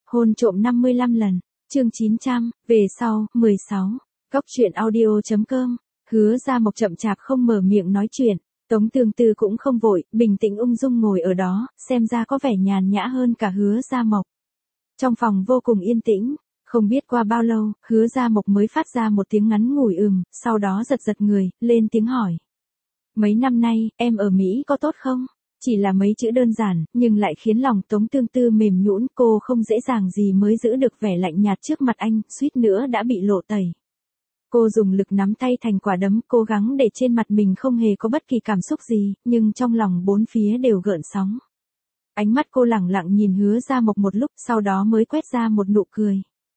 Hôn trộm 55 lần, chương 900, về sau, 16. Góc truyện audio.com. Hứa Gia Mộc chậm chạp không mở miệng nói chuyện, Tống Tương Tư cũng không vội, bình tĩnh ung dung ngồi ở đó, xem ra có vẻ nhàn nhã hơn cả Hứa Gia Mộc. Trong phòng vô cùng yên tĩnh, không biết qua bao lâu, Hứa Gia Mộc mới phát ra một tiếng ngắn ngủi sau đó giật giật người, lên tiếng hỏi. Mấy năm nay, em ở Mỹ có tốt không? Chỉ là mấy chữ đơn giản, nhưng lại khiến lòng Tống Tương Tư mềm nhũn, cô không dễ dàng gì mới giữ được vẻ lạnh nhạt trước mặt anh, suýt nữa đã bị lộ tẩy. Cô dùng lực nắm tay thành quả đấm, cố gắng để trên mặt mình không hề có bất kỳ cảm xúc gì, nhưng trong lòng bốn phía đều gợn sóng. Ánh mắt cô lẳng lặng nhìn Hứa Gia Mộc một lúc, sau đó mới quét ra một nụ cười.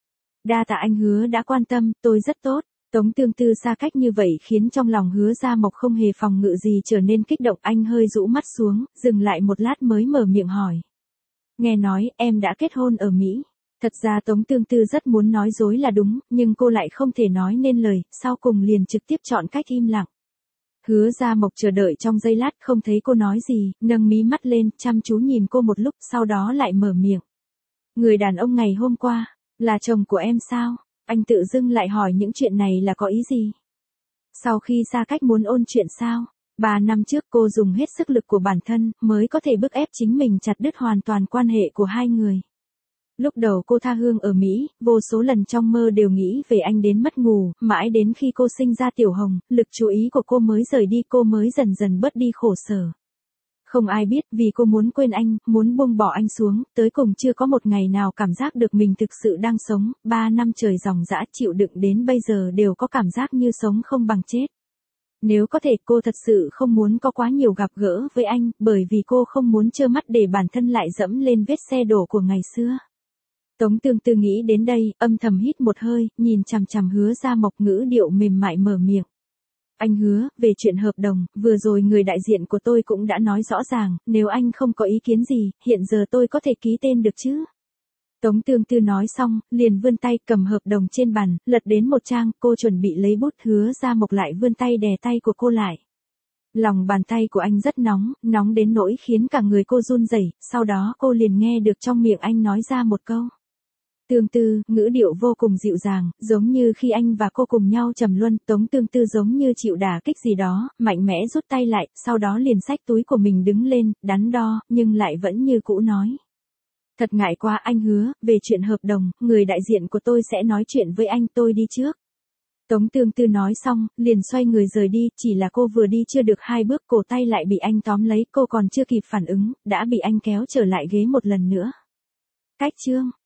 Đa tạ anh Hứa đã quan tâm, tôi rất tốt. Tống Tương Tư xa cách như vậy khiến trong lòng Hứa Gia Mộc không hề phòng ngự gì trở nên kích động, anh hơi rũ mắt xuống, dừng lại một lát mới mở miệng hỏi. Nghe nói, em đã kết hôn ở Mỹ. Thật ra Tống Tương Tư rất muốn nói dối là đúng, nhưng cô lại không thể nói nên lời, sau cùng liền trực tiếp chọn cách im lặng. Hứa Gia Mộc chờ đợi trong giây lát không thấy cô nói gì, nâng mí mắt lên, chăm chú nhìn cô một lúc, sau đó lại mở miệng. Người đàn ông ngày hôm qua, là chồng của em sao? Anh tự dưng lại hỏi những chuyện này là có ý gì? Sau khi xa cách muốn ôn chuyện sao? 3 năm trước cô dùng hết sức lực của bản thân, mới có thể bức ép chính mình chặt đứt hoàn toàn quan hệ của hai người. Lúc đầu cô tha hương ở Mỹ, vô số lần trong mơ đều nghĩ về anh đến mất ngủ, mãi đến khi cô sinh ra Tiểu Hồng, lực chú ý của cô mới rời đi, cô mới dần dần bớt đi khổ sở. Không ai biết vì cô muốn quên anh, muốn buông bỏ anh xuống, tới cùng chưa có một ngày nào cảm giác được mình thực sự đang sống, 3 năm trời dòng dã chịu đựng đến bây giờ đều có cảm giác như sống không bằng chết. Nếu có thể cô thật sự không muốn có quá nhiều gặp gỡ với anh, bởi vì cô không muốn trơ mắt để bản thân lại dẫm lên vết xe đổ của ngày xưa. Tống Tương Tư nghĩ đến đây, âm thầm hít một hơi, nhìn chằm chằm Hứa Gia Mộc, ngữ điệu mềm mại mở miệng. Anh Hứa, về chuyện hợp đồng, vừa rồi người đại diện của tôi cũng đã nói rõ ràng, nếu anh không có ý kiến gì, hiện giờ tôi có thể ký tên được chứ? Tống Tương Tư nói xong, liền vươn tay cầm hợp đồng trên bàn, lật đến một trang, cô chuẩn bị lấy bút, Hứa Gia Mộc lại vươn tay đè tay của cô lại. Lòng bàn tay của anh rất nóng, nóng đến nỗi khiến cả người cô run rẩy, sau đó cô liền nghe được trong miệng anh nói ra một câu. Tương Tư, ngữ điệu vô cùng dịu dàng, giống như khi anh và cô cùng nhau trầm luân. Tống Tương Tư giống như chịu đả kích gì đó, mạnh mẽ rút tay lại, sau đó liền xách túi của mình đứng lên, đắn đo, nhưng lại vẫn như cũ nói. Thật ngại quá anh Hứa, về chuyện hợp đồng, người đại diện của tôi sẽ nói chuyện với anh, tôi đi trước. Tống Tương Tư nói xong, liền xoay người rời đi, chỉ là cô vừa đi chưa được 2 bước, cổ tay lại bị anh tóm lấy, cô còn chưa kịp phản ứng, đã bị anh kéo trở lại ghế một lần nữa. Cách chương